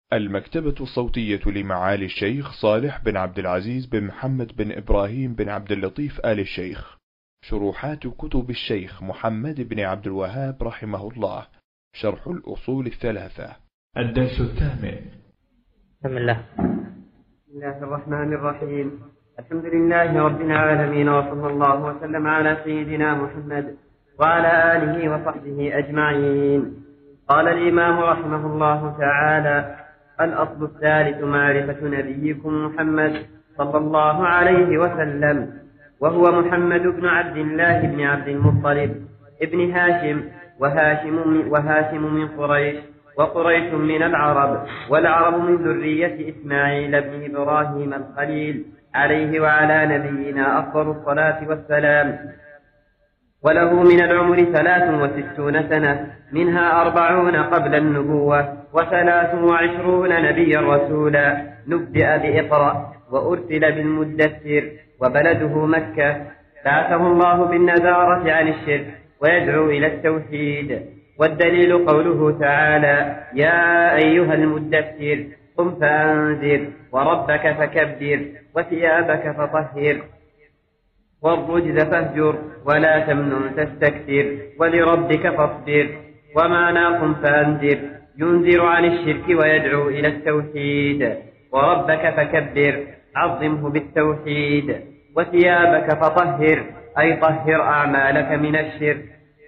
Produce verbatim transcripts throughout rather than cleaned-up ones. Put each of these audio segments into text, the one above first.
المكتبة الصوتية لمعالي الشيخ صالح بن عبد العزيز بن محمد بن إبراهيم بن عبد اللطيف آل الشيخ. شروحات كتب الشيخ محمد بن عبد الوهاب رحمه الله. شرح الأصول الثلاثة. الدرس الثامن. بسم الله. بسم الله الرحمن الرحيم. الحمد لله رب العالمين، وصلى الله وسلم على سيدنا محمد وعلى آله وصحبه أجمعين. قال الإمام رحمه الله تعالى: الأصل الثالث معرفة نبيكم محمد صلى الله عليه وسلم، وهو محمد بن عبد الله بن عبد المطلب ابن هاشم، وهاشم من, وهاشم من قريش، وقريش من العرب، والعرب من ذرية إسماعيل بن إبراهيم الخليل عليه وعلى نبينا أفضل الصلاة والسلام. وله من العمر ثلاث وستون سنة، منها أربعون قبل النبوة، وثلاث وعشرون نبيا رسولا. نبدأ بإقرأ، وأرسل بالمدثر، وبلده مكة. بعثه الله بالنذارة عن الشرك ويدعو إلى التوحيد. والدليل قوله تعالى: يا أيها المدثر قم فأنذر وربك فكبر وثيابك فطهر والرجز فاهجر ولا تمنن تستكثر ولربك فاصبر. ومعنى قم فأنذر ينذر عن الشرك ويدعو إلى التوحيد. وربك فكبر عظمه بالتوحيد. وثيابك فطهر أي طهر أعمالك من الشرك.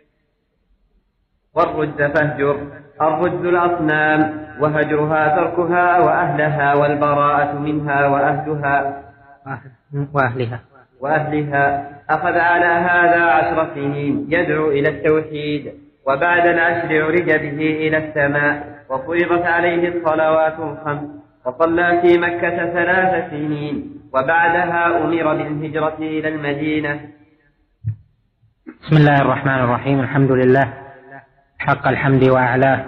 والرجز فاهجر الرجز الأصنام، وهجرها تركها وأهلها، والبراءة منها وأهلها وأهلها وأهلها. أخذ على هذا عشر سنين يدعو إلى التوحيد، وبعد العشر عرج به إلى السماء، وفرضت عليه الصلوات الخمس، وصلى في مكة ثلاث سنين، وبعدها أمر بالهجرة إلى المدينة. بسم الله الرحمن الرحيم. الحمد لله حق الحمد وأعلاه،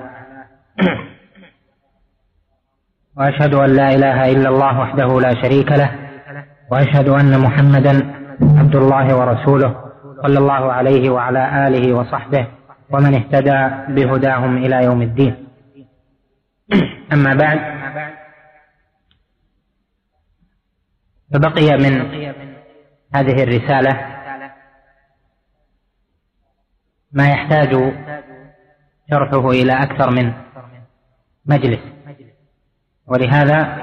وأشهد أن لا إله إلا الله وحده لا شريك له، وأشهد أن محمدا عبد الله ورسوله صلى الله عليه وعلى آله وصحبه ومن اهتدى بهداهم إلى يوم الدين. أما بعد، فبقي من هذه الرسالة ما يحتاج شرحه إلى أكثر من مجلس، ولهذا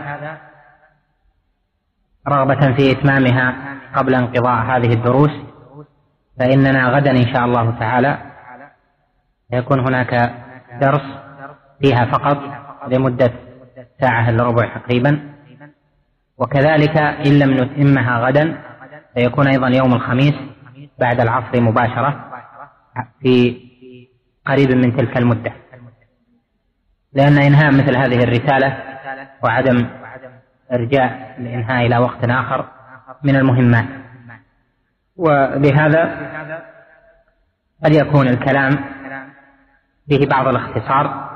رغبة في إتمامها قبل انقضاء هذه الدروس، فإننا غدا إن شاء الله تعالى يكون هناك درس فيها فقط لمدة ساعة إلا ربع تقريبا، وكذلك إن لم نتمها غدا سيكون أيضا يوم الخميس بعد العصر مباشرة في قريب من تلك المدة، لأن إنهاء مثل هذه الرسالة وعدم إرجاء الإنهاء إلى وقت آخر من المهمات. ولهذا قد يكون الكلام فيه بعض الاختصار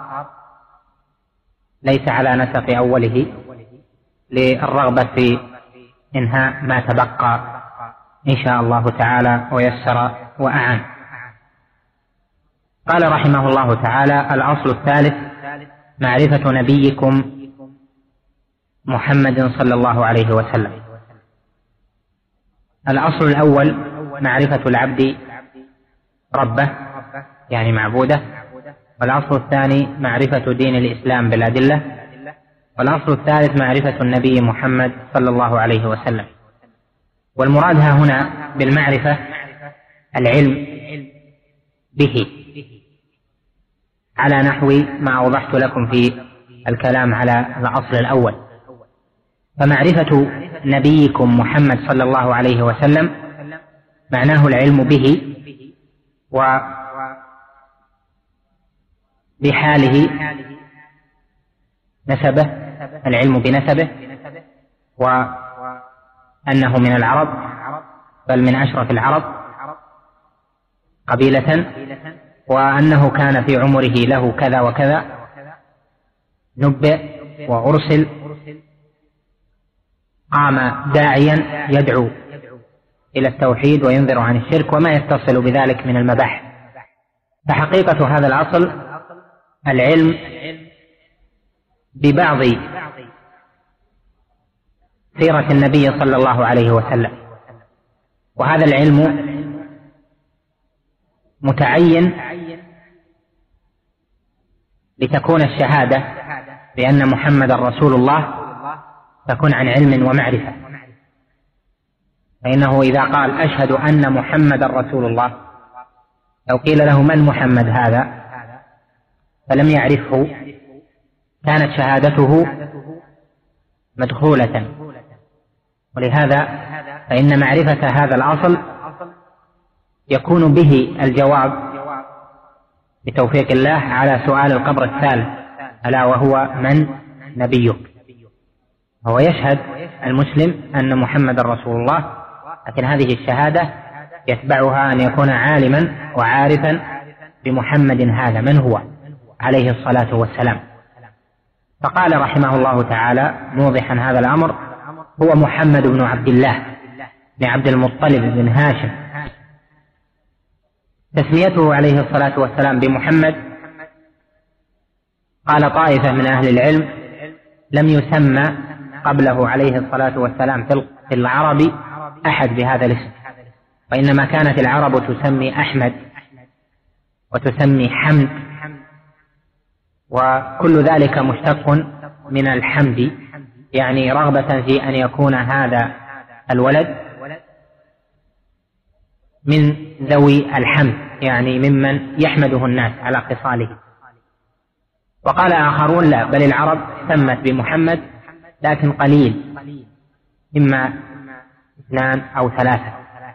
ليس على نسق أوله للرغبة في إنهاء ما تبقى إن شاء الله تعالى ويسر وأعان. قال رحمه الله تعالى: الأصل الثالث معرفة نبيكم محمد صلى الله عليه وسلم. الأصل الأول معرفة العبد ربه يعني معبوده، والأصل الثاني معرفة دين الإسلام بالأدلة، والأصل الثالث معرفة النبي محمد صلى الله عليه وسلم. والمراد ها هنا بالمعرفة العلم به على نحو ما أوضحت لكم في الكلام على الأصل الأول. فمعرفة نبيكم محمد صلى الله عليه وسلم معناه العلم به وبحاله، نسبه، العلم بنسبه، وأنه من العرب بل من أشرف العرب قبيلة، وأنه كان في عمره له كذا وكذا، نبئ وأرسل، قام داعيا يدعو إلى التوحيد وينذر عن الشرك وما يتصل بذلك من المباحث. فحقيقة هذا الأصل العلم ببعض سيرة النبي صلى الله عليه وسلم، وهذا العلم متعين لتكون الشهادة بأن محمد رسول الله تكون عن علم ومعرفة، فإنه إذا قال أشهد أن محمد رسول الله، لو قيل له من محمد هذا فلم يعرفه كانت شهادته مدخولة. ولهذا فإن معرفة هذا الأصل يكون به الجواب بتوفيق الله على سؤال القبر الثالث، ألا وهو من نبيك. هو يشهد المسلم أن محمد رسول الله، لكن هذه الشهادة يتبعها أن يكون عالما وعارفا بمحمد هذا من هو عليه الصلاة والسلام. فقال رحمه الله تعالى موضحا هذا الأمر: هو محمد بن عبد الله بن عبد المطلب بن هاشم. تسميته عليه الصلاة والسلام بمحمد، قال طائفة من أهل العلم لم يسمى قبله عليه الصلاة والسلام في العرب أحد بهذا الاسم، وإنما كانت العرب تسمي أحمد وتسمي حمد، وكل ذلك مشتق من الحمد، يعني رغبة في أن يكون هذا الولد من ذوي الحمد، يعني ممن يحمده الناس على خصاله. وقال آخرون لا، بل العرب سمت بمحمد لكن قليل، إما اثنان أو ثلاثة،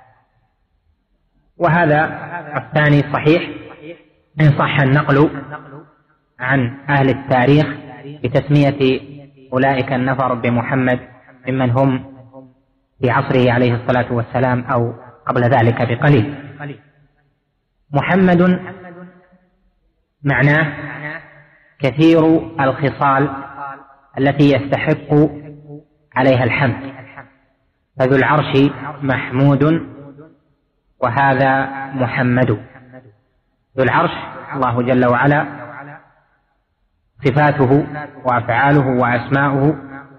وهذا الثاني صحيح إن صح النقل عن أهل التاريخ بتسمية أولئك النفر بمحمد ممن هم في عصره عليه الصلاة والسلام أو قبل ذلك بقليل. محمد معناه كثير الخصال التي يستحق عليها الحمد، فذو العرش محمود وهذا محمد. ذو العرش الله جل وعلا، صفاته وأفعاله وأسماؤه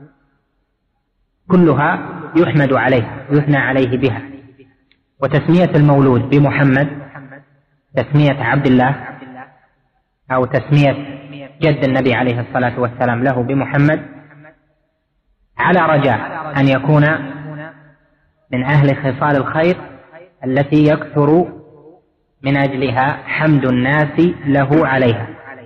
كلها يحمد عليه يثنى عليه بها. وتسمية المولود بمحمد تسمية عبد الله أو تسمية جد النبي عليه الصلاة والسلام له بمحمد على رجاء أن يكون من أهل خصال الخير التي يكثر من أجلها حمد الناس له عليها،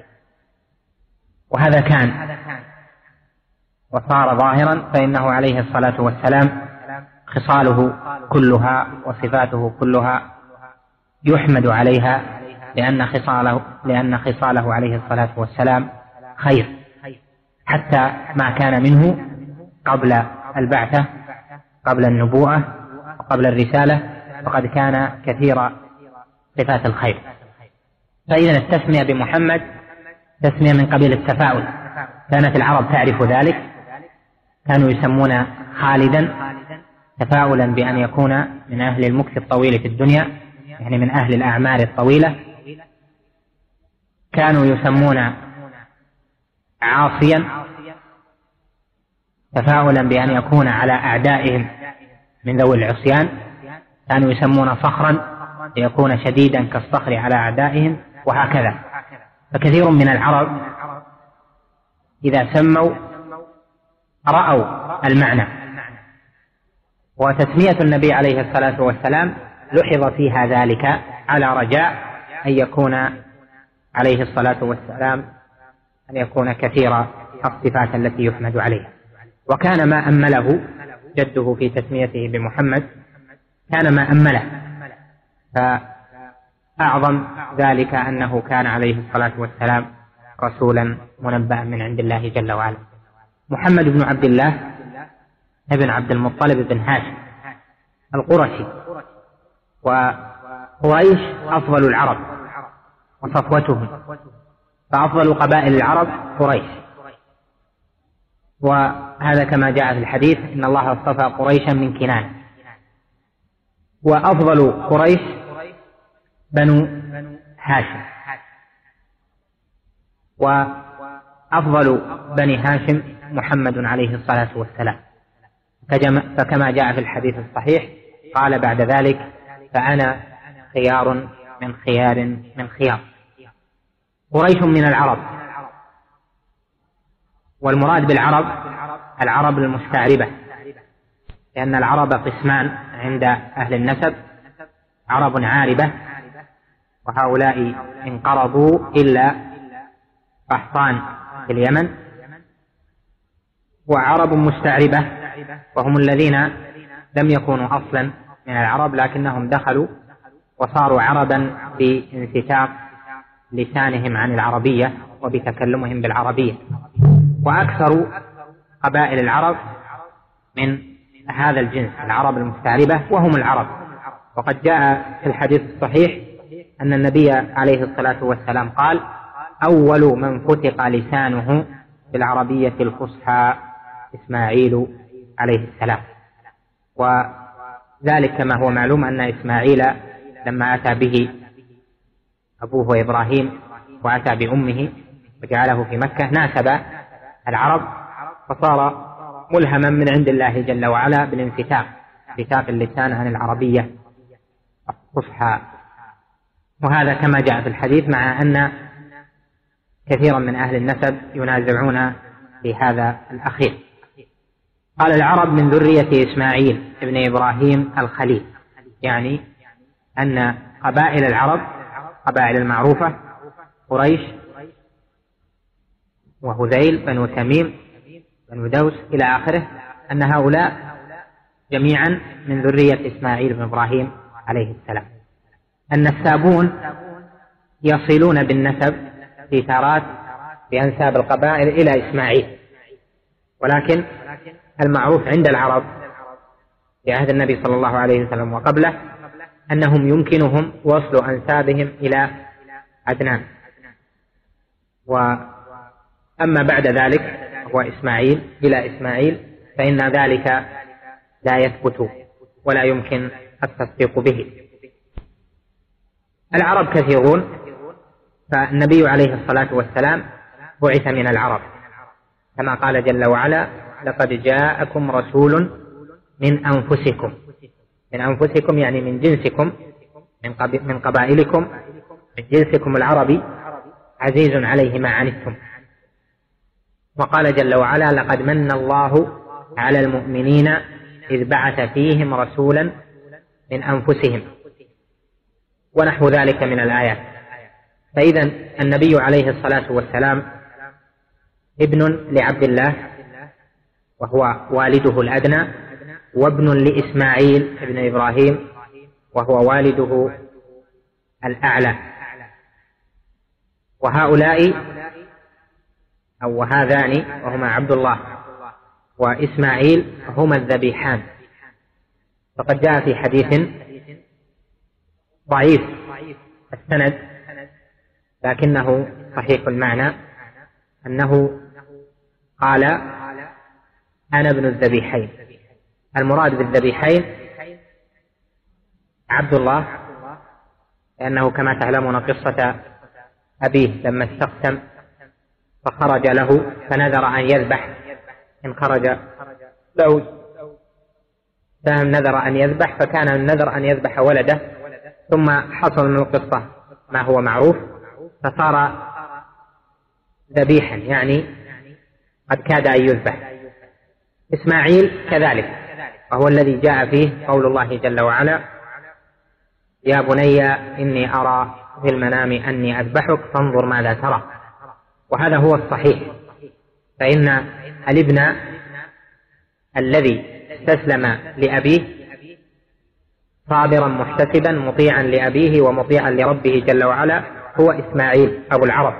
وهذا كان وصار ظاهرا، فإنه عليه الصلاة والسلام خصاله كلها وصفاته كلها يحمد عليها، لأن خصاله, لأن خصاله عليه الصلاة والسلام خير، حتى ما كان منه قبل البعثة قبل النبوءة وقبل الرسالة فقد كان كثير صفات الخير. فإذا التسمية بمحمد تسمية من قبيل التفاؤل، كانت العرب تعرف ذلك، كانوا يسمون خالدا تفاؤلا بأن يكون من أهل المكث الطويل في الدنيا، يعني من أهل الأعمار الطويلة. كانوا يسمون عاصيا تفاؤلا بأن يكون على أعدائهم من ذوي العصيان. كانوا يسمون صخرا ليكون شديدا كالصخر على أعدائهم، وهكذا. فكثير من العرب إذا سموا رأوا المعنى. وتسمية النبي عليه الصلاة والسلام لحظ فيها ذلك على رجاء أن يكون عليه الصلاة والسلام أن يكون كثير الصفات التي يحمد عليها. وكان ما أمله جده في تسميته بمحمد، كان ما أمله، فأعظم ذلك أنه كان عليه الصلاة والسلام رسولا منبأ من عند الله جل وعلا. محمد بن عبد الله ابن عبد المطلب بن هاشم القرشي، وقريش أفضل العرب وصفوتهم، فأفضل قبائل العرب قريش، وهذا كما جاء في الحديث إن الله اصطفى قريشا من كنانة، وأفضل قريش بنو هاشم، أفضل بني هاشم محمد عليه الصلاة والسلام، فكما جاء في الحديث الصحيح قال بعد ذلك: فأنا خيار من خيار من خيار. قريش من العرب، والمراد بالعرب العرب المستعربة، لأن العرب قسمان عند أهل النسب: عرب عاربة، وهؤلاء انقرضوا إلا قحطان في اليمن، وعرب مستعربة وهم الذين لم يكونوا أصلا من العرب لكنهم دخلوا وصاروا عربا بانفتاق لسانهم عن العربية وبتكلمهم بالعربية. وأكثر قبائل العرب من هذا الجنس العرب المستعربة وهم العرب. وقد جاء في الحديث الصحيح أن النبي عليه الصلاة والسلام قال: أول من فتق لسانه بالعربية الفصحى إسماعيل عليه السلام. وذلك كما هو معلوم أن إسماعيل لما أتى به أبوه إبراهيم وأتى بأمه وجعله في مكة ناسب العرب، فصار ملهما من عند الله جل وعلا بالانفتاق، انفتاق اللسان عن العربية الفصحى. وهذا كما جاء في الحديث، مع أن كثيرا من أهل النسب ينازعون في هذا الأخير. قال: العرب من ذرية إسماعيل ابن إبراهيم الخليل، يعني أن قبائل العرب قبائل المعروفة قريش وهذيل بنو تميم بنو دوس إلى آخره، أن هؤلاء جميعا من ذرية إسماعيل بن إبراهيم عليه السلام. النسابون يصلون بالنسب في تارات بأنساب القبائل إلى إسماعيل، ولكن المعروف عند العرب في عهد النبي صلى الله عليه وسلم وقبله أنهم يمكنهم وصل أنسابهم إلى عدنان. وأما بعد ذلك هو إسماعيل إلى إسماعيل فإن ذلك لا يثبت ولا يمكن التصديق به. العرب كثيرون، فالنبي عليه الصلاة والسلام بعث من العرب كما قال جل وعلا: لقد جاءكم رسول من أنفسكم. من أنفسكم يعني من جنسكم، من قبائلكم، من جنسكم العربي، عزيز عليه ما عنتم. وقال جل وعلا: لقد من الله على المؤمنين إذ بعث فيهم رسولا من أنفسهم، ونحو ذلك من الآيات. فإذا النبي عليه الصلاة والسلام ابن لعبد الله وهو والده الأدنى، وابن لإسماعيل ابن إبراهيم وهو والده الأعلى. وهؤلاء أو هذان وهما عبد الله وإسماعيل هما الذبيحان. فقد جاء في حديث ضعيف السند لكنه صحيح المعنى أنه قال: أنا ابن الذبيحين. المراد بالذبيحين عبد الله، لأنه كما تعلمون قصة أبيه لما استقسم فخرج له فنذر أن يذبح، إن خرج له سهم نذر أن يذبح، فكان النذر أن يذبح ولده، ثم حصل من القصة ما هو معروف فصار ذبيحا، يعني قد كاد أن يذبح. إسماعيل كذلك، وهو الذي جاء فيه قول الله جل وعلا: يا بني إني أرى في المنام أني أذبحك فانظر ماذا ترى. وهذا هو الصحيح، فإن الابن الذي استسلم لأبيه صابرا محتسبا مطيعا لأبيه ومطيعا لربه جل وعلا هو إسماعيل أبو العرب.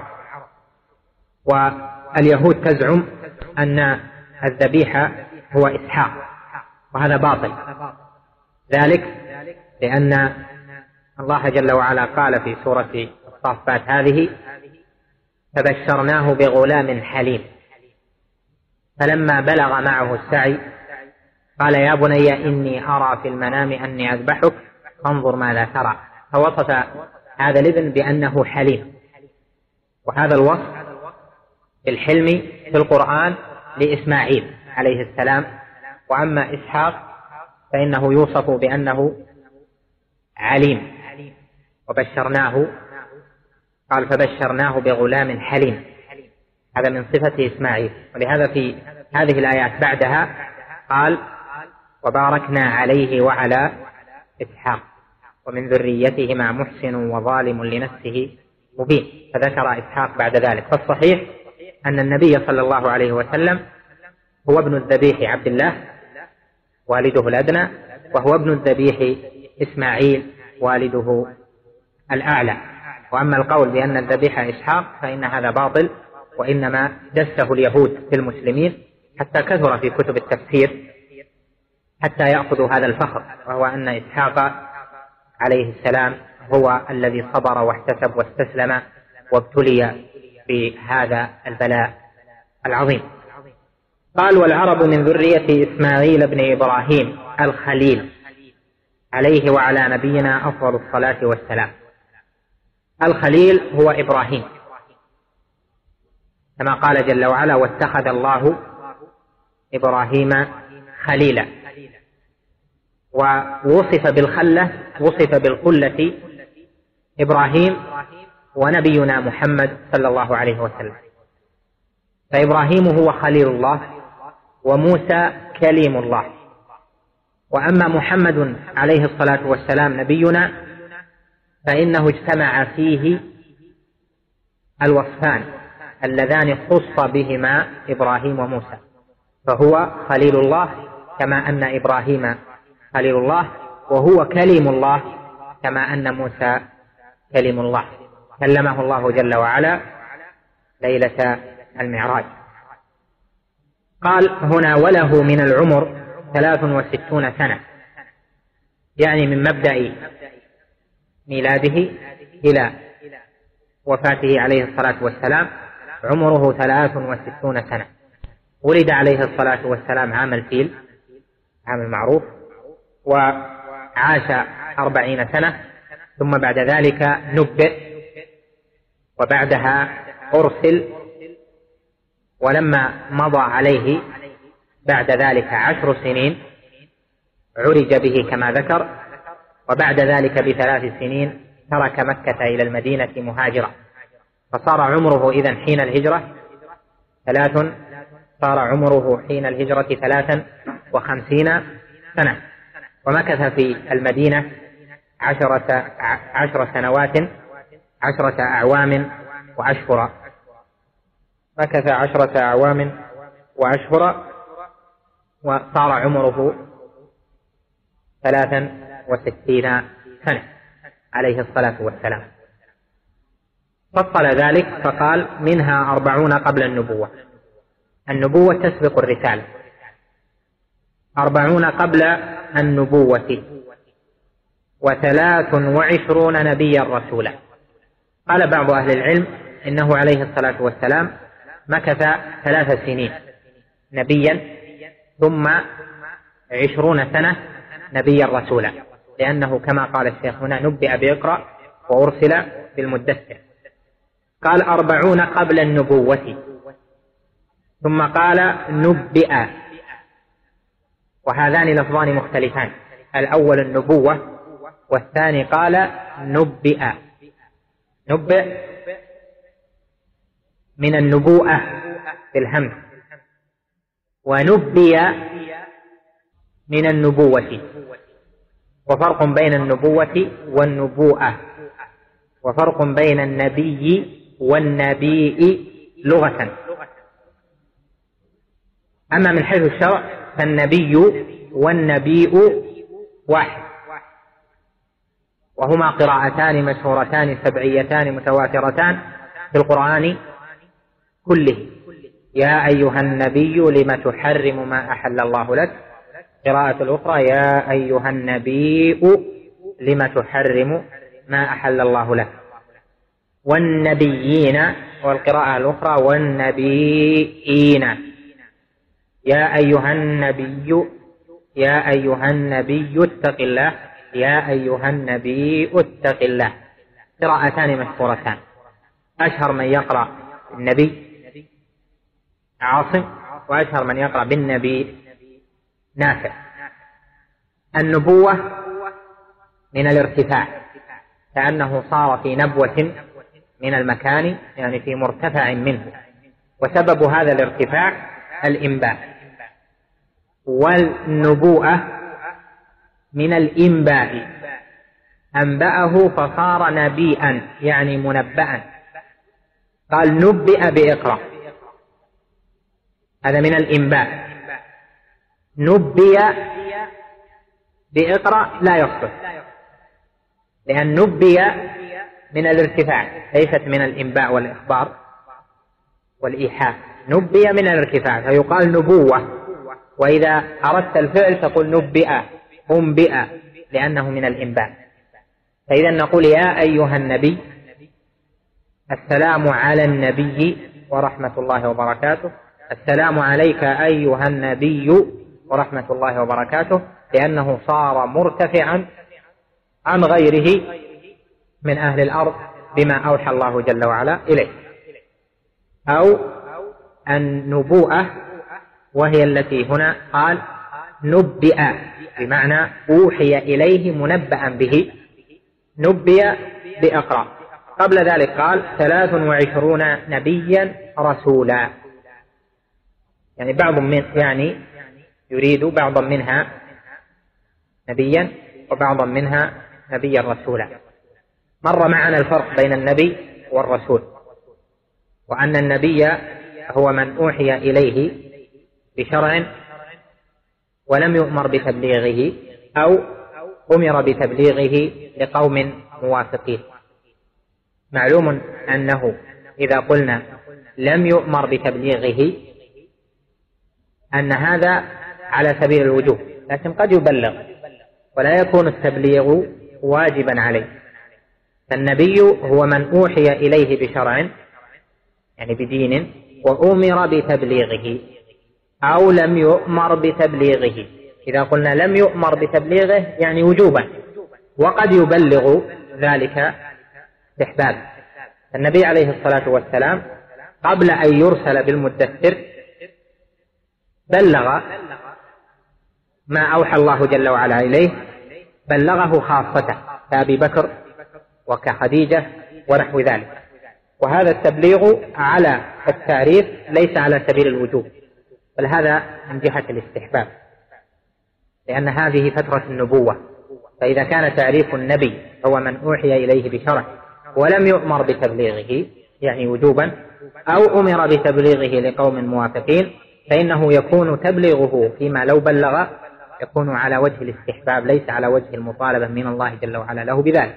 واليهود تزعم أن الذبيحة هو إسحاق، وهذا باطل، ذلك لأن الله جل وعلا قال في سورة الصافات هذه: فبشرناه بغلام حليم فلما بلغ معه السعي قال يا بني إني أرى في المنام أني أذبحك فانظر ماذا ترى. فوصف هذا الابن بأنه حليم، وهذا الوصف بالحلم في القرآن لإسماعيل عليه السلام. وأما إسحاق فإنه يوصف بأنه عليم، وبشرناه قال فبشرناه بغلام حليم، هذا من صفة إسماعيل. ولهذا في هذه الآيات بعدها قال وباركنا عليه وعلى إسحاق ومن ذريتهما محسن وظالم لنفسه مبين، فذكر إسحاق بعد ذلك. فالصحيح أن النبي صلى الله عليه وسلم هو ابن الذبيح عبد الله والده الأدنى، وهو ابن الذبيح إسماعيل والده الأعلى. وأما القول بأن الذبيح إسحاق فإن هذا باطل، وإنما دسه اليهود في المسلمين حتى كثر في كتب التفسير حتى يأخذوا هذا الفخر، وهو أن إسحاق عليه السلام هو الذي صبر واحتسب واستسلم وابتلي بهذا البلاء العظيم. قال والعرب من ذرية إسماعيل بن إبراهيم الخليل عليه وعلى نبينا أفضل الصلاة والسلام. الخليل هو إبراهيم كما قال جل وعلا واتخذ الله إبراهيم خليلا. ووصف بالخلة وصف بالخلة إبراهيم ونبينا محمد صلى الله عليه وسلم. فإبراهيم هو خليل الله وموسى كليم الله. وأما محمد عليه الصلاة والسلام نبينا فإنه اجتمع فيه الوصفان اللذان خص بهما إبراهيم وموسى، فهو خليل الله كما أن إبراهيم خليل الله، وهو كليم الله كما أن موسى كليم الله، كلمه الله جل وعلا ليلة المعراج. قال هنا وله من العمر ثلاث وستون سنة، يعني من مبدأ ميلاده إلى وفاته عليه الصلاة والسلام عمره ثلاث وستون سنة. ولد عليه الصلاة والسلام عام الفيل، عام المعروف، وعاش أربعين سنة، ثم بعد ذلك نبئ، وبعدها أرسل، ولما مضى عليه بعد ذلك عشر سنين عرج به كما ذكر، وبعد ذلك بثلاث سنين ترك مكة إلى المدينة مهاجرا، فصار عمره إذن حين الهجرة ثلاث صار عمره حين الهجرة ثلاثا وخمسين سنة، ومكث في المدينة عشرة, عشر سنوات عشرة أعوام وأشهر مكث عشرة أعوام وأشهر وصار عمره ثلاثا وستين سنة عليه الصلاة والسلام. فصل ذلك فقال منها أربعون قبل النبوة، النبوة تسبق الرسالة، أربعون قبل النبوة، وثلاث وعشرون نبيا رسولا. قال بعض أهل العلم إنه عليه الصلاة والسلام مكث ثلاث سنين نبيا ثم عشرون سنة نبيا رسولا، لأنه كما قال الشيخ هنا نبئ بإقرأ وأرسل بالمدثر. قال أربعون قبل النبوة، ثم قال نبئ، وهذان لفظان مختلفان، الأول النبوة والثاني قال نبئ. نبئ من النبوءة بالهمز، ونبئ من النبوة، وفرق بين النبوة والنبوءة، وفرق بين النبي والنبيء لغة. أما من حيث الشرع فالنبي والنبيء واحد، وهما قراءتان مشهورتان سبعيتان متواترتان في القرآن كله. يا أيها النبي لم تحرم ما أحل الله لك، قراءة الأخرى يا أيها النبي لم تحرم ما أحل الله لك. والنبيين، والقراءة الأخرى والنبيين، يا أيها النبي يا أيها النبي اتق الله، يا أيها النبي اتق الله، قراءتان مشهورتان. أشهر من يقرأ النبي عاصم، وأشهر من يقرأ بالنبي نافع. النبوة من الارتفاع، كأنه صار في نبوة من المكان، يعني في مرتفع منه، وسبب هذا الارتفاع الإنباء. والنبوءة من الإنباء، أنبأه فصار نبيئا يعني منبأ. قال نبئ بإقرأ، هذا من الإنباء. نبئ بإقرأ لا يصلح، لأن نبئ من الارتفاع ليست من الإنباء والإخبار والإيحاء. نبئ من الارتفاع فيقال نبوة، وإذا أردت الفعل تقول نبئ أنبئ لأنه من الإنباء. فإذا نقول يا أيها النبي، السلام على النبي ورحمة الله وبركاته، السلام عليك أيها النبي ورحمة الله وبركاته، لأنه صار مرتفعا عن غيره من أهل الأرض بما أوحى الله جل وعلا إليه. أو النبوءة وهي التي هنا قال نبئ، بمعنى أوحي إليه منبأ به، نبئ بإقرأ. قبل ذلك قال ثلاث وعشرون نبيا رسولا، يعني بعض من يعني يريد بعضا منها نبيا وبعضا منها نبيا رسولا. مر معنا الفرق بين النبي والرسول، وأن النبي هو من أوحي إليه بشرع ولم يؤمر بتبليغه أو أمر بتبليغه لقوم موافقين. معلوم أنه إذا قلنا لم يؤمر بتبليغه أن هذا على سبيل الوجوب، لكن قد يبلغ ولا يكون التبليغ واجبا عليه. فالنبي هو من أوحي إليه بشرع يعني بدين وأمر بتبليغه أو لم يؤمر بتبليغه. إذا قلنا لم يؤمر بتبليغه يعني وجوبا، وقد يبلغ ذلك استحباب. النبي عليه الصلاة والسلام قبل أن يرسل بالمدثر بلغ ما أوحى الله جل وعلا إليه، بلغه خاصته كأبي بكر وكخديجة ونحو ذلك. وهذا التبليغ على التعريف ليس على سبيل الوجوب، بل هذا من جهة الاستحباب، لأن هذه فترة النبوة. فإذا كان تعريف النبي هو من أوحي إليه بشرع ولم يؤمر بتبليغه يعني وجوبا، أو أمر بتبليغه لقوم موافقين، فإنه يكون تبليغه فيما لو بلغ يكون على وجه الاستحباب ليس على وجه المطالبة من الله جل وعلا له بذلك.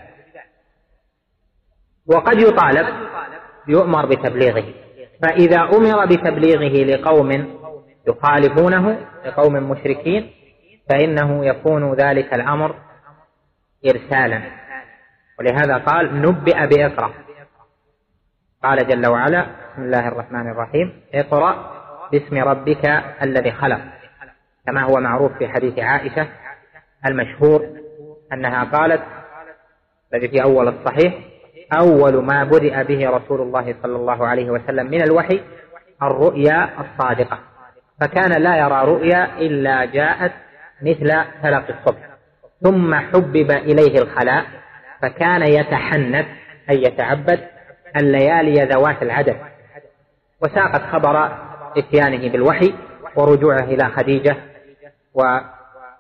وقد يطالب يؤمر بتبليغه، فإذا أمر بتبليغه لقوم يخالفونه لقوم مشركين فإنه يكون ذلك الأمر إرسالا. ولهذا قال نبئ بإقرأ. قال جل وعلا بسم الله الرحمن الرحيم اقرأ باسم ربك الذي خلق، كما هو معروف في حديث عائشة المشهور أنها قالت الذي في أول الصحيح أول ما بدأ به رسول الله صلى الله عليه وسلم من الوحي الرؤيا الصادقة، فكان لا يرى رؤيا إلا جاءت مثل فلق الصبح، ثم حبب إليه الخلاء فكان يتحنث أي يتعبد الليالي ذوات العدد. وساقت خبر اتيانه بالوحي ورجوعه إلى خديجة وما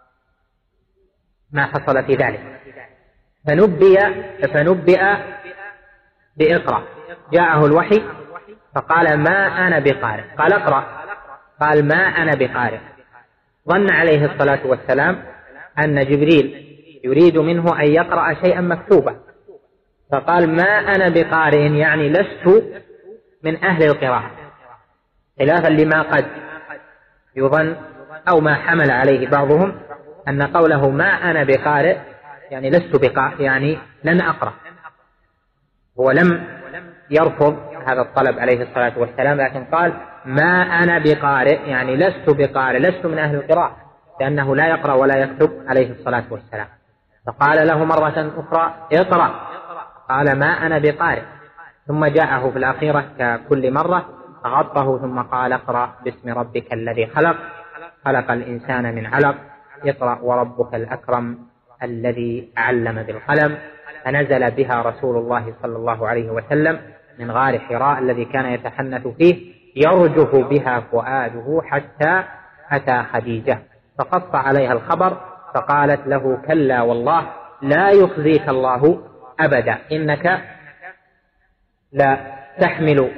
حصل في ذلك. فنبئ فنبئ بإقرأ، جاءه الوحي فقال ما أنا بقارئ، قال اقرأ، قال ما أنا بقارئ. ظن عليه الصلاة والسلام أن جبريل يريد منه أن يقرأ شيئا مكتوبا، فقال ما أنا بقارئ يعني لست من أهل القراءة، خلافا لما قد يظن أو ما حمل عليه بعضهم أن قوله ما أنا بقارئ يعني لست بقارئ يعني لن أقرأ. هو لم يرفض هذا الطلب عليه الصلاة والسلام، لكن قال ما أنا بقارئ يعني لست بقارئ، لست من أهل القراءة، لأنه لا يقرأ ولا يكتب عليه الصلاة والسلام. فقال له مرة أخرى اقرأ، قال ما أنا بقارئ. ثم جاءه في الأخيرة ككل مرة غطه ثم قال اقرأ باسم ربك الذي خلق خلق الإنسان من علق اقرأ وربك الأكرم الذي علم بالقلم. فنزل بها رسول الله صلى الله عليه وسلم من غار حراء الذي كان يتحنث فيه يرجف بها فؤاده حتى أتى خديجة فقص عليها الخبر فقالت له كلا والله لا يخزيك الله أبدا إنك لا تحمل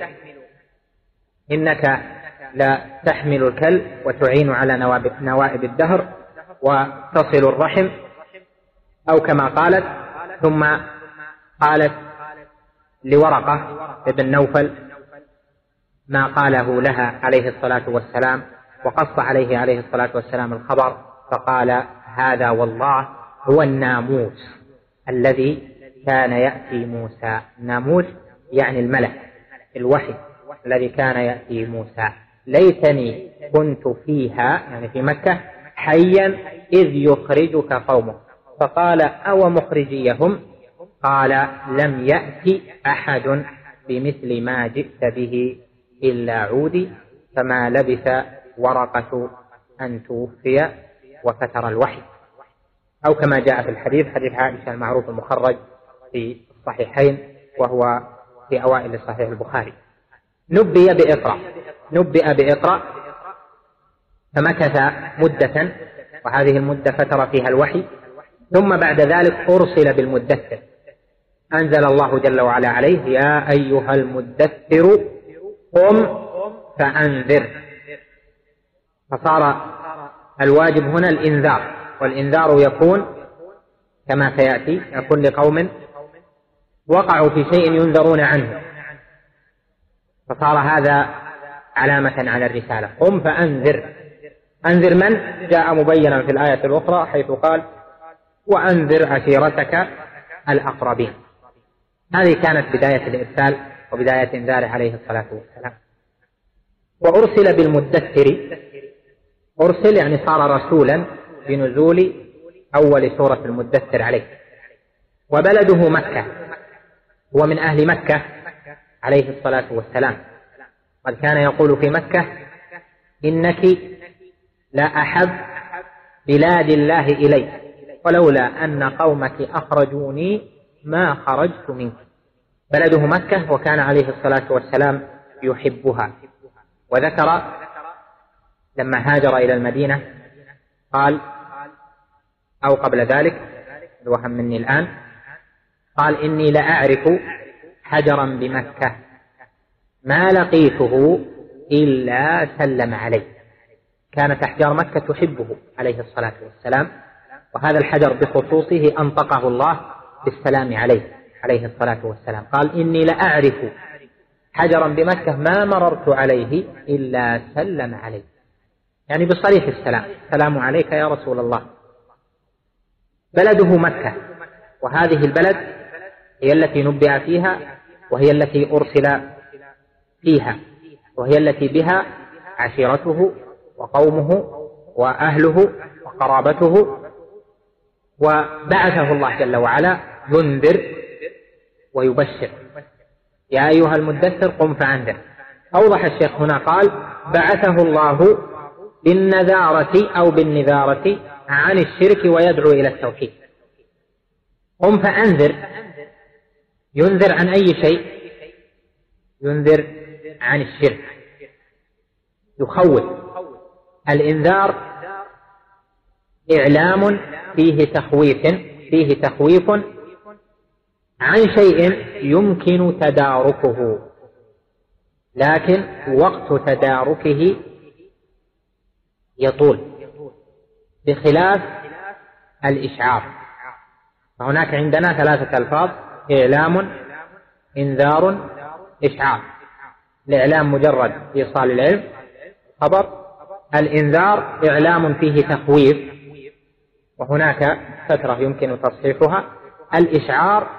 إنك لا تحمل الكل وتعين على نوائب الدهر وتصل الرحم أو كما قالت. ثم قالت لورقة ابن نوفل ما قاله لها عليه الصلاة والسلام وقص عليه عليه الصلاة والسلام الخبر فقال هذا والله هو الناموس الذي كان يأتي موسى. الناموس يعني الملك الوحي الذي كان يأتي موسى. ليتني كنت فيها يعني في مكة حيا إذ يخرجك قومك فقال أو مخرجيهم قال لم يأتي أحد بمثل ما جئت به إلا عودي فما لبث ورقة أن توفي وفتر الوحي أو كما جاء في الحديث حديث عائشة المعروف المخرج في الصحيحين وهو في أوائل صحيح البخاري. نبئ بإقرأ نبئ بإقرأ فمكث مدة وهذه المدة فتر فيها الوحي ثم بعد ذلك أرسل بالمدثر. أنزل الله جل وعلا عليه يا أيها المدثر قم فأنذر فصار الواجب هنا الإنذار والإنذار يكون كما سيأتي يكون لقوم وقعوا في شيء ينذرون عنه فصار هذا علامة على الرسالة. قم فأنذر أنذر من جاء مبينا في الآية الأخرى حيث قال وأنذر عشيرتك الأقربين. هذه كانت بداية الإرسال وبداية إنذاره عليه الصلاة والسلام. وأرسل بالمدثر أرسل يعني صار رسولا بنزول أول سورة المدثر عليه وبلده مكة ومن أهل مكة عليه الصلاة والسلام. قد كان يقول في مكة إنك لا أحب بلاد الله إلي ولولا أن قومك أخرجوني ما خرجت منك. بلده مكة وكان عليه الصلاة والسلام يحبها. وذكر لما هاجر إلى المدينة قال أو قبل ذلك الوهم مني الآن قال إني لأعرف حجرا بمكة ما لقيته إلا سلم عليه. كانت أحجار مكة تحبه عليه الصلاة والسلام وهذا الحجر بخصوصه أنطقه الله بالسلام عليه عليه الصلاة والسلام. قال إني لأعرف حجرا بمكة ما مررت عليه إلا سلم عليه يعني بصريح السلام السلام عليك يا رسول الله. بلده مكة وهذه البلد هي التي نبئ فيها وهي التي أرسل فيها وهي التي بها عشيرته وقومه وأهله وقرابته. وبعثه الله جل وعلا ينذر ويبشر يا أيها المدثر قم فأنذر. أوضح الشيخ هنا قال بعثه الله بالنذارة أو بالنذارة عن الشرك ويدعو إلى التوحيد. قم فأنذر ينذر عن أي شيء؟ ينذر عن الشرك يخوف. الإنذار إعلام فيه تخويف فيه تخويف عن شيء يمكن تداركه لكن وقت تداركه يطول بخلاف الإشعار. فهناك عندنا ثلاثة ألفاظ إعلام إنذار إشعار. الإعلام مجرد إيصال العلم خبر. الإنذار إعلام فيه تخويف وهناك فترة يمكن تصحيحها. الإشعار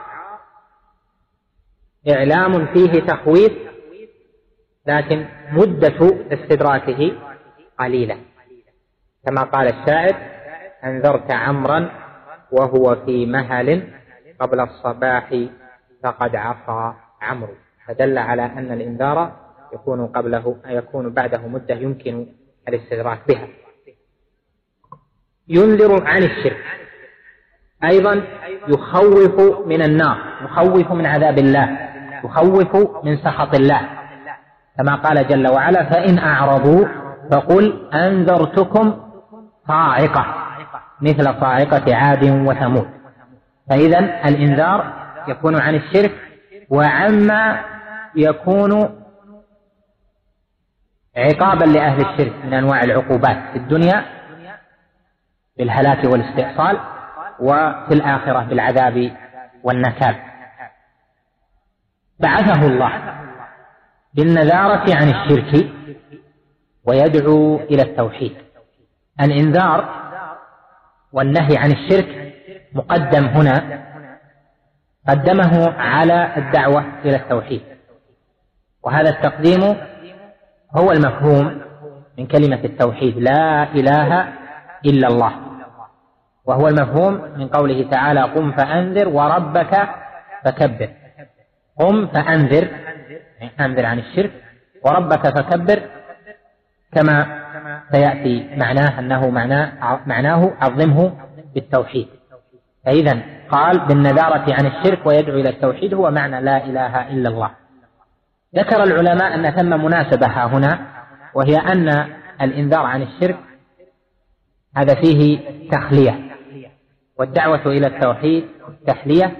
إعلام فيه تخويف لكن مدة استدراكه قليلة كما قال الشاعر أنذرت عمرا وهو في مهل قبل الصباح فقد عصى عمرو. فدل على أن الإنذار يكون قبله يكون بعده مدة يمكن الاستدراك بها. ينذر عن الشرك، أيضا يخوف من النار، يخوف من عذاب الله، يخوف من سخط الله، كما قال جل وعلا: فإن أعرضوا فقل أنذرتكم صاعقة مثل صاعقة عاد وثمود. فإذا الإنذار يكون عن الشرك وعما يكون عقابا لأهل الشرك من أنواع العقوبات في الدنيا بالهلاك والاستئصال، وفي الآخرة بالعذاب والنكال. بعثه الله بالنذارة عن الشرك ويدعو إلى التوحيد. الإنذار والنهي عن الشرك مقدم هنا، قدمه على الدعوة إلى التوحيد، وهذا التقديم هو المفهوم من كلمة التوحيد: لا إله إلا الله، وهو المفهوم من قوله تعالى: قم فأنذر وربك فكبر. قم فأنذر، أنذر عن الشرك، وربك فكبر، كما سيأتي معناه أنه معناه, معناه عظمه بالتوحيد. فإذا قال بالنذارة عن الشرك ويدعو إلى التوحيد هو معنى لا إله إلا الله. ذكر العلماء أن ثم مناسبة هنا، وهي أن الإنذار عن الشرك هذا فيه تخلية، والدعوة إلى التوحيد تحلية،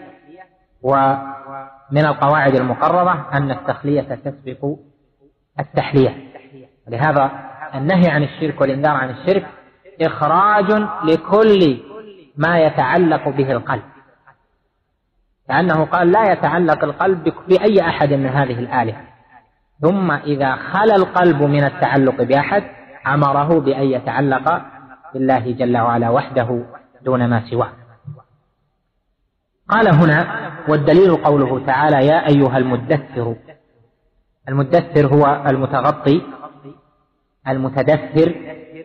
ومن القواعد المقررة أن التخلية تسبق التحلية. لهذا النهي عن الشرك والإنذار عن الشرك إخراج لكل ما يتعلق به القلب، لأنه قال: لا يتعلق القلب بأي أحد من هذه الآلهة، ثم إذا خلا القلب من التعلق بأحد أمره بأن يتعلق بالله جل وعلا وحده دون ما سواه. قال هنا: والدليل قوله تعالى: يا أيها المدثر. المدثر هو المتغطي المتدثر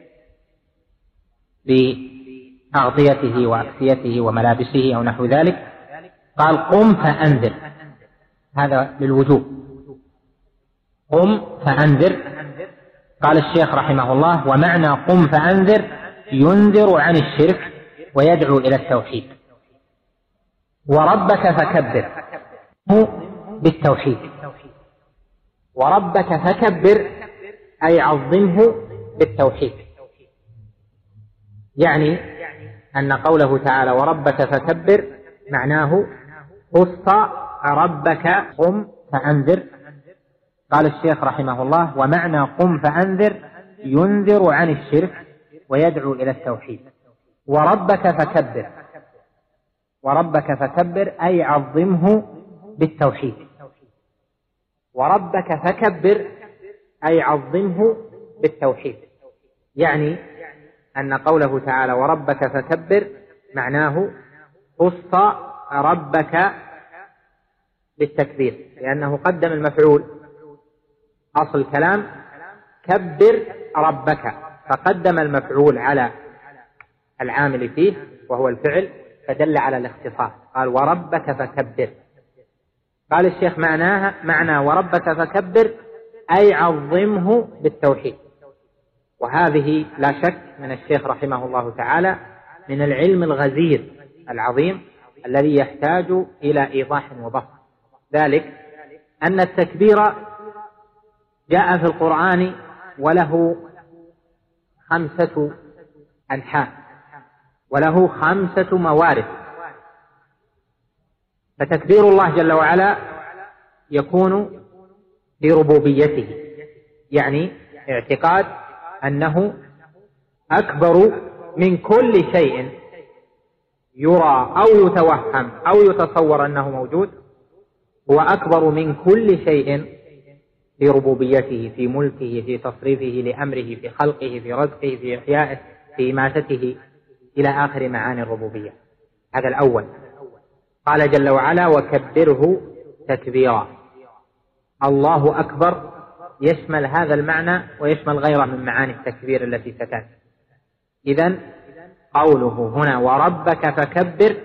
بأغطيته وأكسيته وملابسه أو نحو ذلك. قال: قم فأنذر، هذا للوجوب، قم فأنذر. قال الشيخ رحمه الله: ومعنى قم فأنذر ينذر عن الشرك ويدعو إلى التوحيد. وربك فكبر بالتوحيد، وربك فكبر أي عظمه بالتوحيد، يعني أن قوله تعالى وربك فكبر معناه خص ربك قم فأنذر. قال الشيخ رحمه الله: ومعنى قم فأنذر ينذر عن الشرك ويدعو إلى التوحيد. وربك فكبر، وربك فكبر أي عظمه بالتوحيد، وربك فكبر أي عظمه بالتوحيد، يعني أن قوله تعالى وربك فكبر معناه خص ربك بالتكبير، لأنه قدم المفعول، أصل الكلام كبر ربك، فقدم المفعول على العامل فيه وهو الفعل، فدل على الاختصاص، قال وربك فكبر. قال الشيخ معناها معنى وربك فكبر أي عظمه بالتوحيد. وهذه لا شك من الشيخ رحمه الله تعالى من العلم الغزير العظيم الذي يحتاج إلى إيضاح وبسط، ذلك أن التكبير جاء في القرآن وله خمسة أنحاء وله خمسة موارد. فتكبير الله جل وعلا يكون في ربوبيته، يعني اعتقاد أنه أكبر من كل شيء يرى أو يتوهم أو يتصور أنه موجود، هو أكبر من كل شيء في ربوبيته، في ملكه، في تصريفه لأمره، في خلقه، في رزقه، في إحيائه، في إماتته، إلى آخر معاني الربوبية. هذا الأول. قال جل وعلا وكبره تكبيرا. الله أكبر يشمل هذا المعنى ويشمل غيره من معاني التكبير التي ستأتي. إذن قوله هنا وربك فكبر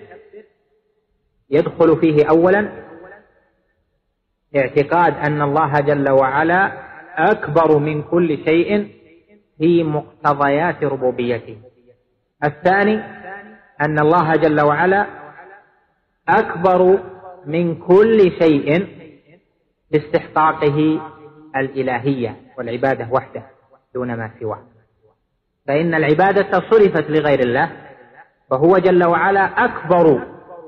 يدخل فيه أولا اعتقاد أن الله جل وعلا أكبر من كل شيء في مقتضيات ربوبيته. الثاني أن الله جل وعلا أكبر من كل شيء باستحقاقه الإلهية والعبادة وحده دون ما سواه، فإن العبادة صرفت لغير الله، فهو جل وعلا أكبر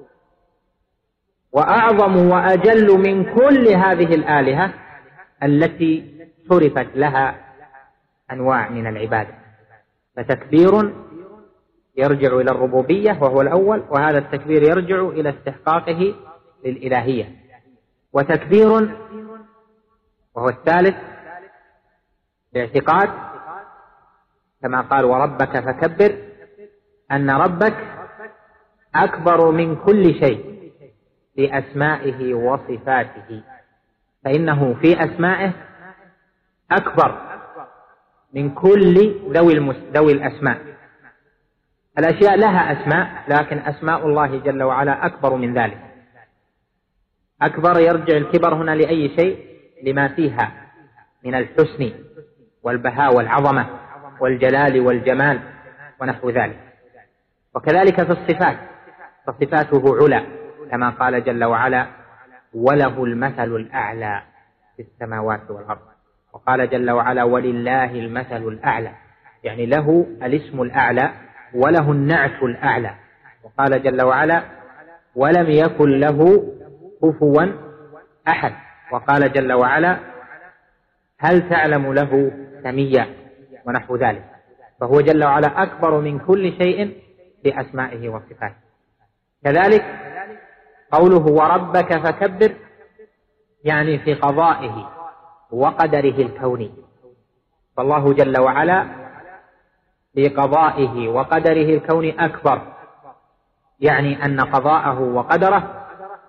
وأعظم وأجل من كل هذه الآلهة التي صرفت لها أنواع من العبادة. فتكبير يرجع إلى الربوبية وهو الأول، وهذا التكبير يرجع إلى استحقاقه للإلهية. وتكبير وهو الثالث باعتقاد كما قال وربك فكبر، أن ربك أكبر من كل شيء في أسمائه وصفاته، فإنه في أسمائه أكبر من كل ذوي الأسماء. الأشياء لها أسماء، لكن أسماء الله جل وعلا أكبر من ذلك. أكبر يرجع الكبر هنا لأي شيء؟ لما فيها من الحسن والبهاء والعظمة والجلال والجمال ونحو ذلك. وكذلك في الصفات، فصفاته علا كما قال جل وعلا وله المثل الأعلى في السماوات والأرض، وقال جل وعلا ولله المثل الأعلى، يعني له الاسم الأعلى وله النعت الأعلى. وقال جل وعلا ولم يكن له كفوا أحد، وقال جل وعلا هل تعلم له سميا ونحو ذلك. فهو جل وعلا أكبر من كل شيء في أسمائه وصفاته. كذلك قوله وربك فكبر يعني في قضائه وقدره الكوني، فالله جل وعلا في قضائه وقدره الكوني أكبر، يعني أن قضاءه وقدره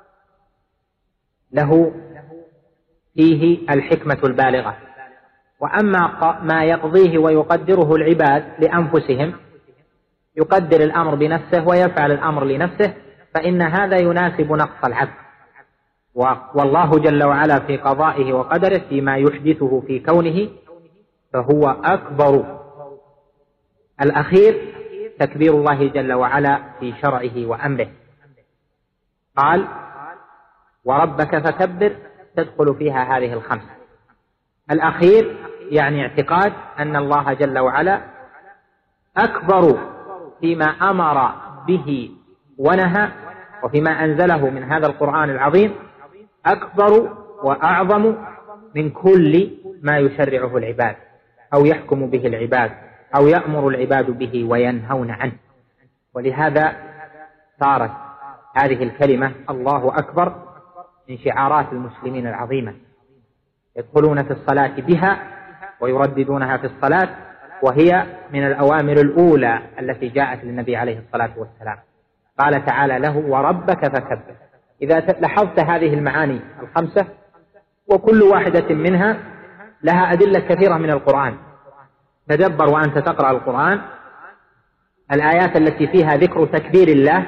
له فيه الحكمة البالغة. وأما ما يقضيه ويقدره العباد لأنفسهم، يقدر الأمر بنفسه ويفعل الأمر لنفسه، فإن هذا يناسب نقص العبد. والله جل وعلا في قضائه وقدره فيما يحدثه في كونه فهو أكبر. الأخير تكبير الله جل وعلا في شرعه وأمره، قال وربك فكبر تدخل فيها هذه الخمسة. الأخير يعني اعتقاد أن الله جل وعلا أكبر فيما أمر به ونهى، وفيما أنزله من هذا القرآن العظيم أكبر وأعظم من كل ما يشرعه العباد أو يحكم به العباد أو يأمر العباد به وينهون عنه. ولهذا صارت هذه الكلمة الله أكبر من شعارات المسلمين العظيمة، يدخلون في الصلاة بها ويرددونها في الصلاة، وهي من الأوامر الأولى التي جاءت للنبي عليه الصلاة والسلام. قال تعالى له وربك فكبر. إذا لاحظت هذه المعاني الخمسة وكل واحدة منها لها أدلة كثيرة من القرآن، تدبر وأنت تقرأ القرآن الآيات التي فيها ذكر تكبير الله،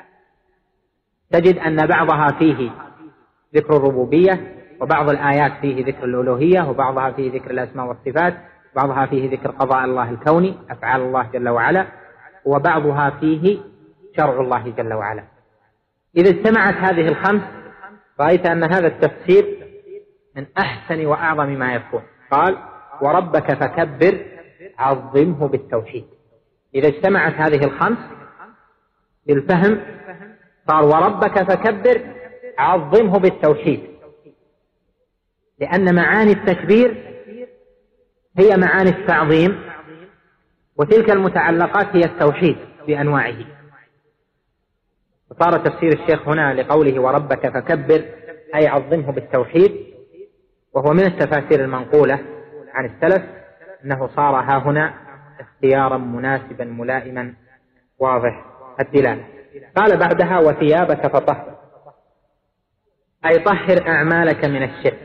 تجد أن بعضها فيه ذكر الربوبية، وبعض الآيات فيه ذكر الألوهية، وبعضها فيه ذكر الأسماء والصفات، بعضها فيه ذكر قضاء الله الكوني أفعال الله جل وعلا، وبعضها فيه شرع الله جل وعلا. إذا اجتمعت هذه الخمس رأيت أن هذا التفسير من أحسن وأعظم ما يكون. قال وربك فكبر عظمه بالتوحيد. إذا اجتمعت هذه الخمس بالفهم قال وربك فكبر عظمه بالتوحيد، لأن معاني التكبير هي معاني التعظيم، وتلك المتعلقات هي التوحيد بأنواعه. فصار تفسير الشيخ هنا لقوله وربك فكبر أي عظمه بالتوحيد، وهو من التفاسير المنقولة عن السلف، أنه صار ها هنا اختيارا مناسبا ملائما واضح الدلالة. قال بعدها وثيابك فطهر، أي طهر أعمالك من الشرك.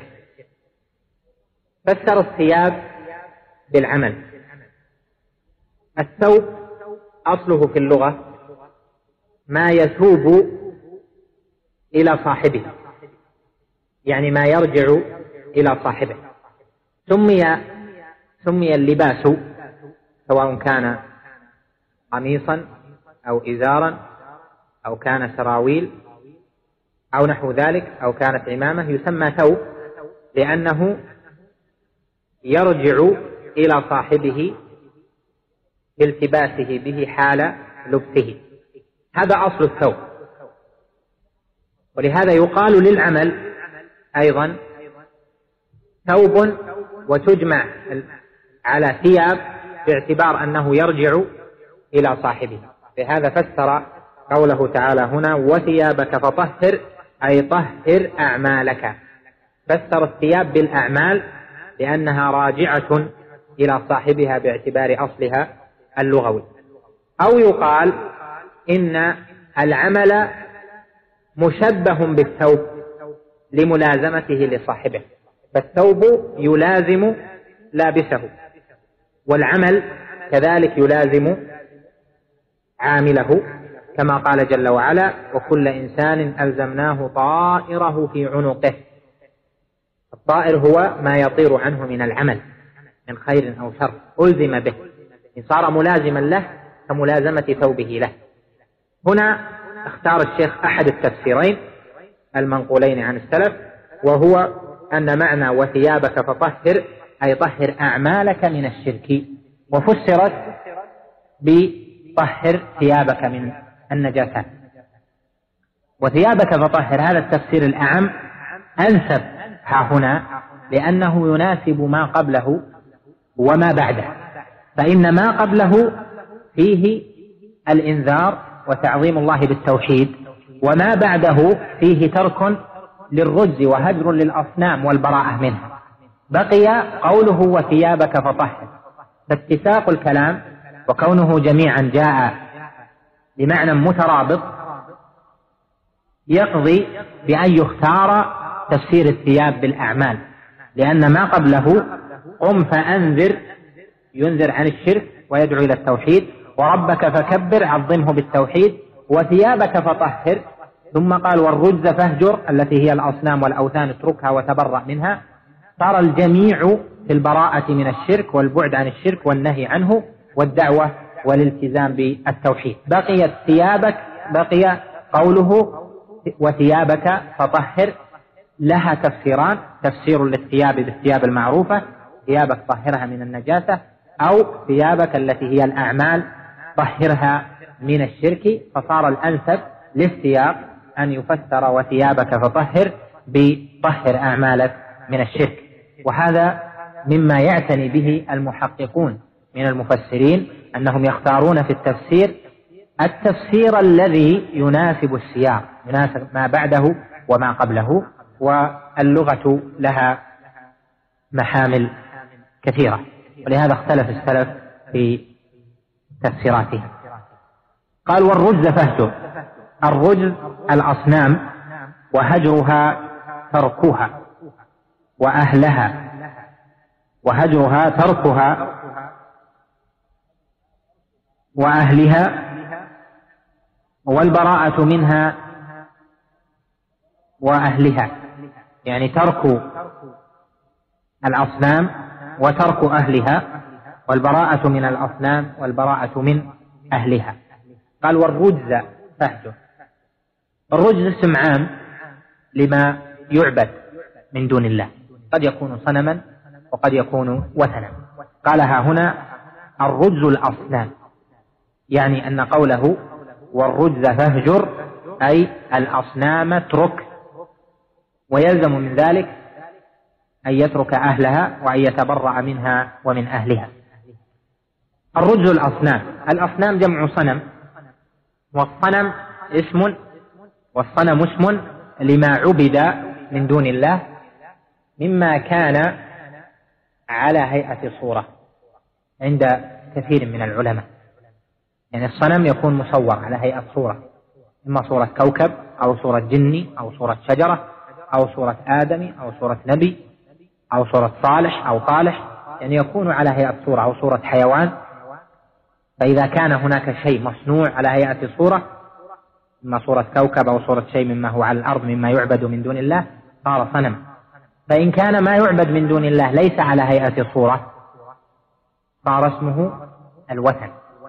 فسر الثياب بالعمل. الثوب أصله في اللغة ما يثوب إلى صاحبه، يعني ما يرجع إلى صاحبه. سمي سمي اللباس سواء كان قميصا أو إزارا أو كان سراويل أو نحو ذلك أو كانت عمامة يسمى ثوب، لأنه يرجع إلى صاحبه بالتباسه به حال لبسه. هذا أصل الثوب. ولهذا يقال للعمل أيضا ثوب، وتجمع على ثياب باعتبار أنه يرجع إلى صاحبه. لهذا فسر قوله تعالى هنا وثيابك فطهر، أي طهر أعمالك. فسر الثياب بالأعمال لأنها راجعة إلى صاحبها باعتبار أصلها اللغوي. أو يقال إن العمل مشبه بالثوب لملازمته لصاحبه، فالثوب يلازم لابسه، والعمل كذلك يلازم عامله، كما قال جل وعلا وكل إنسان ألزمناه طائره في عنقه. الطائر هو ما يطير عنه من العمل من خير أو شر، ألزم به، إن صار ملازما له كملازمة ثوبه له. هنا اختار الشيخ أحد التفسيرين المنقولين عن السلف، وهو أن معنى وثيابك فطهر أي طهر أعمالك من الشرك، وفسرت بطهر ثيابك من النجاسات. وثيابك فطهر هذا التفسير الأعم أنسب ها هنا، لأنه يناسب ما قبله وما بعده، فإن ما قبله فيه الإنذار وتعظيم الله بالتوحيد، وما بعده فيه ترك للرجز وهجر للأصنام والبراءة منها. بقي قوله وثيابك فطهر، فاتساق الكلام وكونه جميعا جاء بمعنى مترابط يقضي بأن يختار تفسير الثياب بالأعمال، لأن ما قبله قم فأنذر ينذر عن الشرك ويدعو إلى التوحيد، وربك فكبر عظمه بالتوحيد، وثيابك فطهر، ثم قال والرجز فاهجر التي هي الأصنام والأوثان اتركها وتبرأ منها. صار الجميع في البراءة من الشرك والبعد عن الشرك والنهي عنه والدعوة والالتزام بالتوحيد. بقي ثيابك، بقي قوله وثيابك فطهر لها تفسيران، تفسير للثياب بالثياب المعروفة ثيابك طهرها من النجاسة، أو ثيابك التي هي الأعمال طهرها من الشرك. فصار الأنسب للثياب أن يفسر وثيابك فطهر بطهر أعمالك من الشرك. وهذا مما يعتني به المحققون من المفسرين، أنهم يختارون في التفسير التفسير الذي يناسب السياق، يناسب ما بعده وما قبله. واللغة لها محامل كثيرة، ولهذا اختلف السلف في تفسيراته. قال والرجز فاهجر، الرجز الأصنام، وهجرها تركها وأهلها، وهجرها تركها وأهلها، والبراءة منها وأهلها، يعني ترك الأصنام وترك أهلها، والبراءة من الأصنام والبراءة من أهلها. قال والرجز فاهجر. الرجز اسم عام لما يعبد من دون الله، قد يكون صنما وقد يكون وثنا. قالها هنا الرجز الأصنام، يعني أن قوله والرجز فاهجر أي الأصنام اترك، ويلزم من ذلك أن يترك أهلها وأن يتبرأ منها ومن أهلها. الرجز الأصنام، الأصنام جمع صنم، والصنم اسم، والصنم اسم لما عبد من دون الله مما كان على هيئة صورة عند كثير من العلماء. يعني الصنم يكون مصور على هيئة صورة، إما صورة كوكب أو صورة جني أو صورة شجرة أو صورة آدمي أو صورة نبي أو صورة صالح أو طالح، يعني يكون على هيئة صورة أو صورة حيوان. فإذا كان هناك شيء مصنوع على هيئة صورة، إما صورة كوكب أو صورة شيء مما هو على الأرض مما يعبد من دون الله، صار صنم. فإن كان ما يعبد من دون الله ليس على هيئة صورة صار اسمه الوثن.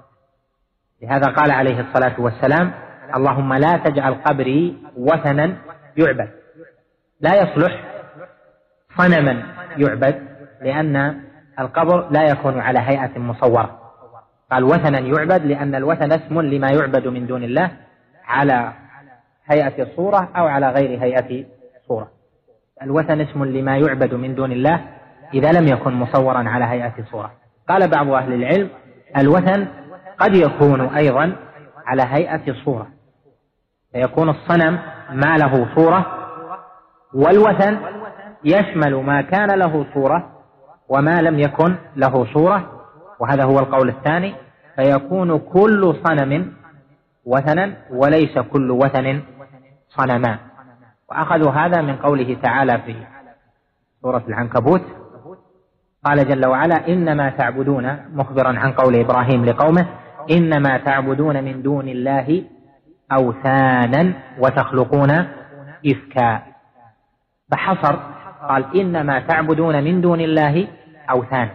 لهذا قال عليه الصلاة والسلام: اللهم لا تجعل قبري وثنا يعبد. لا يصلح صنما يعبد، لأن القبر لا يكون على هيئة مصورة. قال وثنا يعبد لأن الوثن اسم لما يعبد من دون الله على هيئة صورة أو على غير هيئة صورة. الوثن اسم لما يعبد من دون الله إذا لم يكن مصورا على هيئة صورة. قال بعض أهل العلم: الوثن قد يكون أيضا على هيئة صورة، فيكون الصنم ما له صورة، والوثن يشمل ما كان له صورة وما لم يكن له صورة، وهذا هو القول الثاني، فيكون كل صنم وثنا وليس كل وثن صنما. وأخذوا هذا من قوله تعالى في سورة العنكبوت، قال جل وعلا: إنما تعبدون، مخبرا عن قول إبراهيم لقومه: إنما تعبدون من دون الله أوثانا وتخلقون إفكا. فحصر قال: إنما تعبدون من دون الله أوثانا.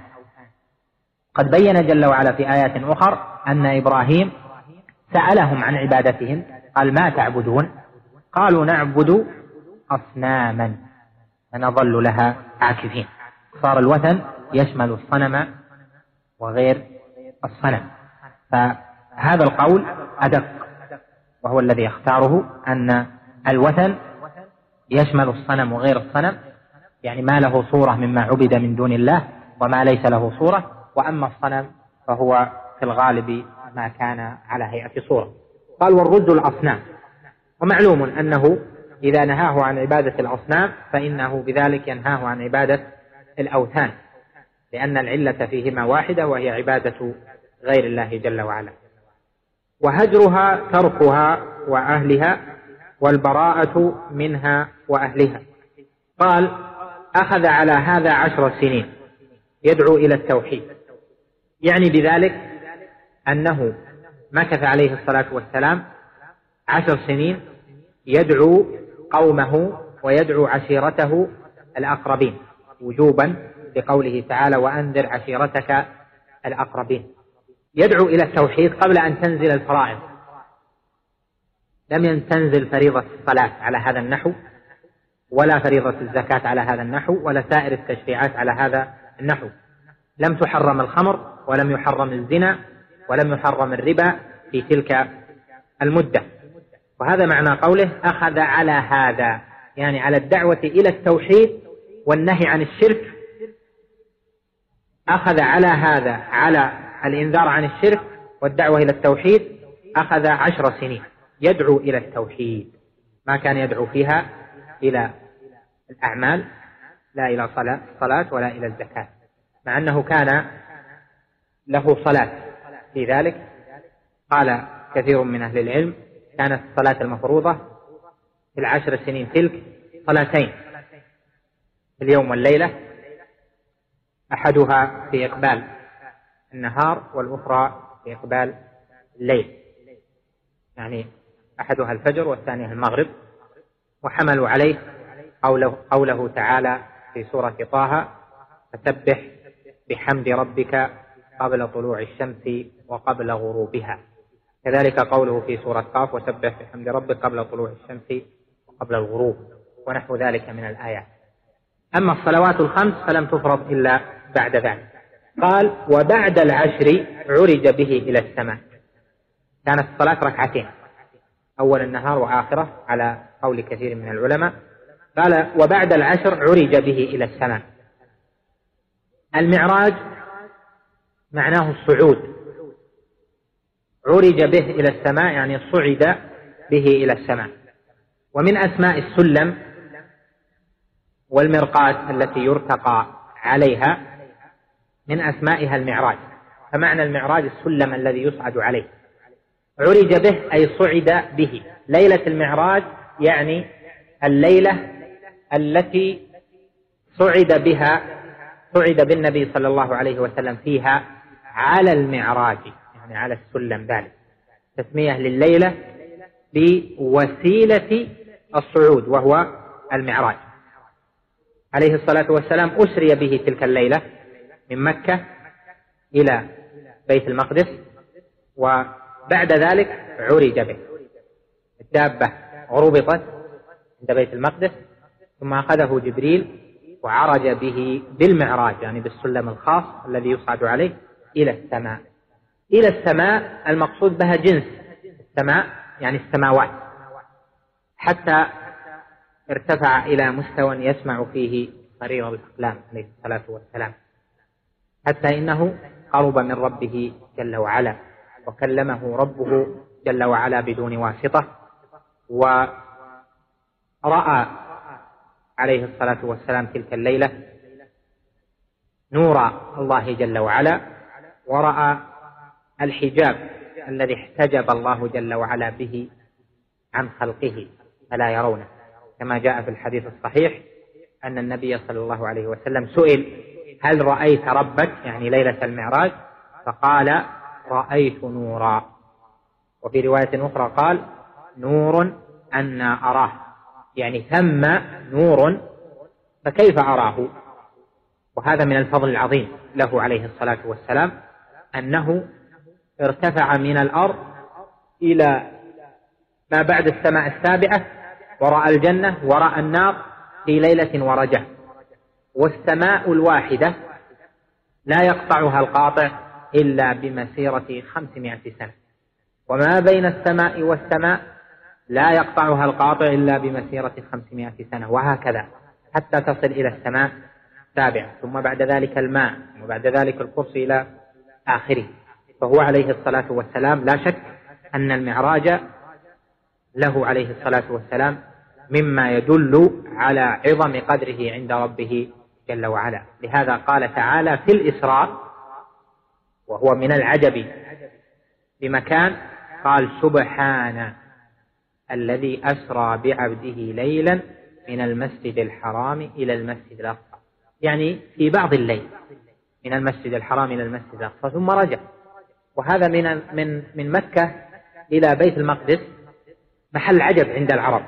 قد بين جل وعلا في آيات أخر أن إبراهيم سألهم عن عبادتهم، قال: ما تعبدون؟ قالوا: نعبد أصناما فنظل لها عاكفين. صار الوثن يشمل الصنم وغير الصنم. فهذا القول أدق، وهو الذي يختاره، أن الوثن يشمل الصنم وغير الصنم، يعني ما له صورة مما عبد من دون الله وما ليس له صورة، وأما الصنم فهو في الغالب ما كان على هيئة صورة. قال: والرد الأصنام. ومعلوم أنه إذا نهاه عن عبادة الأصنام فإنه بذلك ينهاه عن عبادة الأوثان، لأن العلة فيهما واحدة، وهي عبادة غير الله جل وعلا. وهجرها تركها وأهلها، والبراءة منها وأهلها. قال: أخذ على هذا عشر سنين يدعو إلى التوحيد، يعني بذلك أنه مكث عليه الصلاة والسلام عشر سنين يدعو قومه ويدعو عشيرته الأقربين وجوبا، بقوله تعالى: وأنذر عشيرتك الأقربين. يدعو إلى التوحيد قبل أن تنزل الفرائض. لم تنزل فريضة الصلاة على هذا النحو، ولا فريضة الزكاة على هذا النحو، ولا سائر التشريعات على هذا النحو. لم تحرم الخمر، ولم يحرم الزنا، ولم يحرم الربا في تلك المدة. وهذا معنى قوله: أخذ على هذا، يعني على الدعوة إلى التوحيد والنهي عن الشرك. أخذ على هذا، على الإنذار عن الشرك والدعوة إلى التوحيد، أخذ عشر سنين يدعو إلى التوحيد، ما كان يدعو فيها إلى الأعمال، لا إلى صلاة ولا إلى الزكاة، مع أنه كان له صلاة في ذلك. قال كثير من أهل العلم: كانت الصلاة المفروضة في العشر سنين تلك صلاتين في اليوم والليلة، أحدها في إقبال النهار والأخرى في إقبال الليل، يعني أحدها الفجر والثانية المغرب. وحملوا عليه قوله, قوله تعالى في سورة طه: فسبح بحمد ربك قبل طلوع الشمس وقبل غروبها. كذلك قوله في سورة قاف: وسبح بحمد ربك قبل طلوع الشمس وقبل الغروب، ونحو ذلك من الآيات. أما الصلوات الخمس فلم تفرض إلا بعد ذلك. قال: وبعد العشر عرج به إلى السماء. كانت الصلاة ركعتين، أول النهار وآخره على قول كثير من العلماء. قال: وبعد العشر عرج به إلى السماء. المعراج معناه الصعود، عرج به إلى السماء يعني صعد به إلى السماء. ومن أسماء السلم والمرقاة التي يرتقى عليها من أسمائها المعراج، فمعنى المعراج السلم الذي يصعد عليه. عرج به أي صعد به. ليلة المعراج يعني الليلة التي صعد بها، صعد بالنبي صلى الله عليه وسلم فيها على المعراج، يعني على السلم. ذلك تسمية لليلة بوسيلة الصعود وهو المعراج. عليه الصلاة والسلام أسري به تلك الليلة من مكة إلى بيت المقدس، وبعد ذلك عرج به. الدابة ربطت عند بيت المقدس، ثم أخذه جبريل وعرج به بالمعراج، يعني بالسلم الخاص الذي يصعد عليه إلى السماء. إلى السماء المقصود بها جنس السماء، يعني السماوات، حتى ارتفع إلى مستوى يسمع فيه قرير الأقلام عليه الصلاة والسلام، حتى إنه قرب من ربه جل وعلا، وكلمه ربه جل وعلا بدون واسطة، ورأى عليه الصلاة والسلام تلك الليلة نور الله جل وعلا، ورأى الحجاب الذي احتجب الله جل وعلا به عن خلقه فلا يرونه، كما جاء في الحديث الصحيح أن النبي صلى الله عليه وسلم سئل: هل رأيت ربك؟ يعني ليلة المعراج، فقال: رأيت نورا. وفي رواية أخرى قال: نور أنا أراه، يعني ثم نور فكيف أراه؟ وهذا من الفضل العظيم له عليه الصلاة والسلام، أنه ارتفع من الأرض إلى ما بعد السماء السابعة، ورأى الجنة ورأى النار في ليلة ورجة. والسماء الواحدة لا يقطعها القاطع إلا بمسيرة خمسمائة سنة، وما بين السماء والسماء لا يقطعها القاطع إلا بمسيرة خمسمائة سنة، وهكذا حتى تصل إلى السماء السابعة، ثم بعد ذلك الماء، وبعد ذلك الكرسي إلى آخره. فهو عليه الصلاة والسلام لا شك أن المعراج له عليه الصلاة والسلام مما يدل على عظم قدره عند ربه جل وعلا. لهذا قال تعالى في الإسراء، وهو من العجب بمكان، قال: سبحان الذي أسرى بعبده ليلا من المسجد الحرام إلى المسجد الأقصى، يعني في بعض الليل من المسجد الحرام إلى المسجد الأقصى ثم رجع. وهذا من من من مكة إلى بيت المقدس محل عجب عند العرب،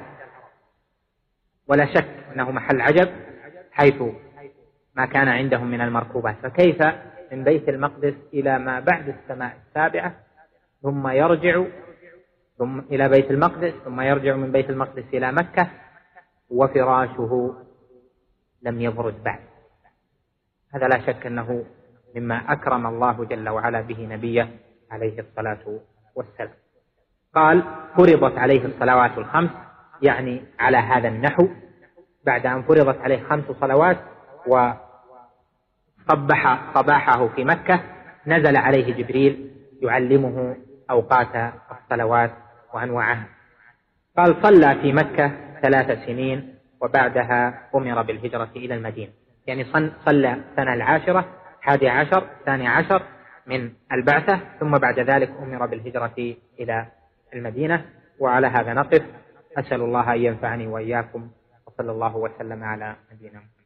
ولا شك أنه محل عجب حيث ما كان عندهم من المركوبات، فكيف من بيت المقدس إلى ما بعد السماء السابعة ثم يرجع ثم إلى بيت المقدس، ثم يرجع من بيت المقدس إلى مكة وفراشه لم يبرد بعد. هذا لا شك أنه مما أكرم الله جل وعلا به نبيه عليه الصلاة والسلام. قال: فرضت عليه الصلوات الخمس، يعني على هذا النحو، بعد أن فرضت عليه خمس صلوات وصبح صباحه في مكة نزل عليه جبريل يعلمه أوقات الصلوات وأنواعها. قال: صلى في مكة ثلاث سنين، وبعدها أمر بالهجرة إلى المدينة، يعني صلى سنة العاشرة، حادي عشر، ثاني عشر من البعثة، ثم بعد ذلك أمر بالهجرة إلى المدينة. وعلى هذا نقف. أسأل الله أن ينفعني وإياكم، وصلى الله وسلم على نبينا محمد.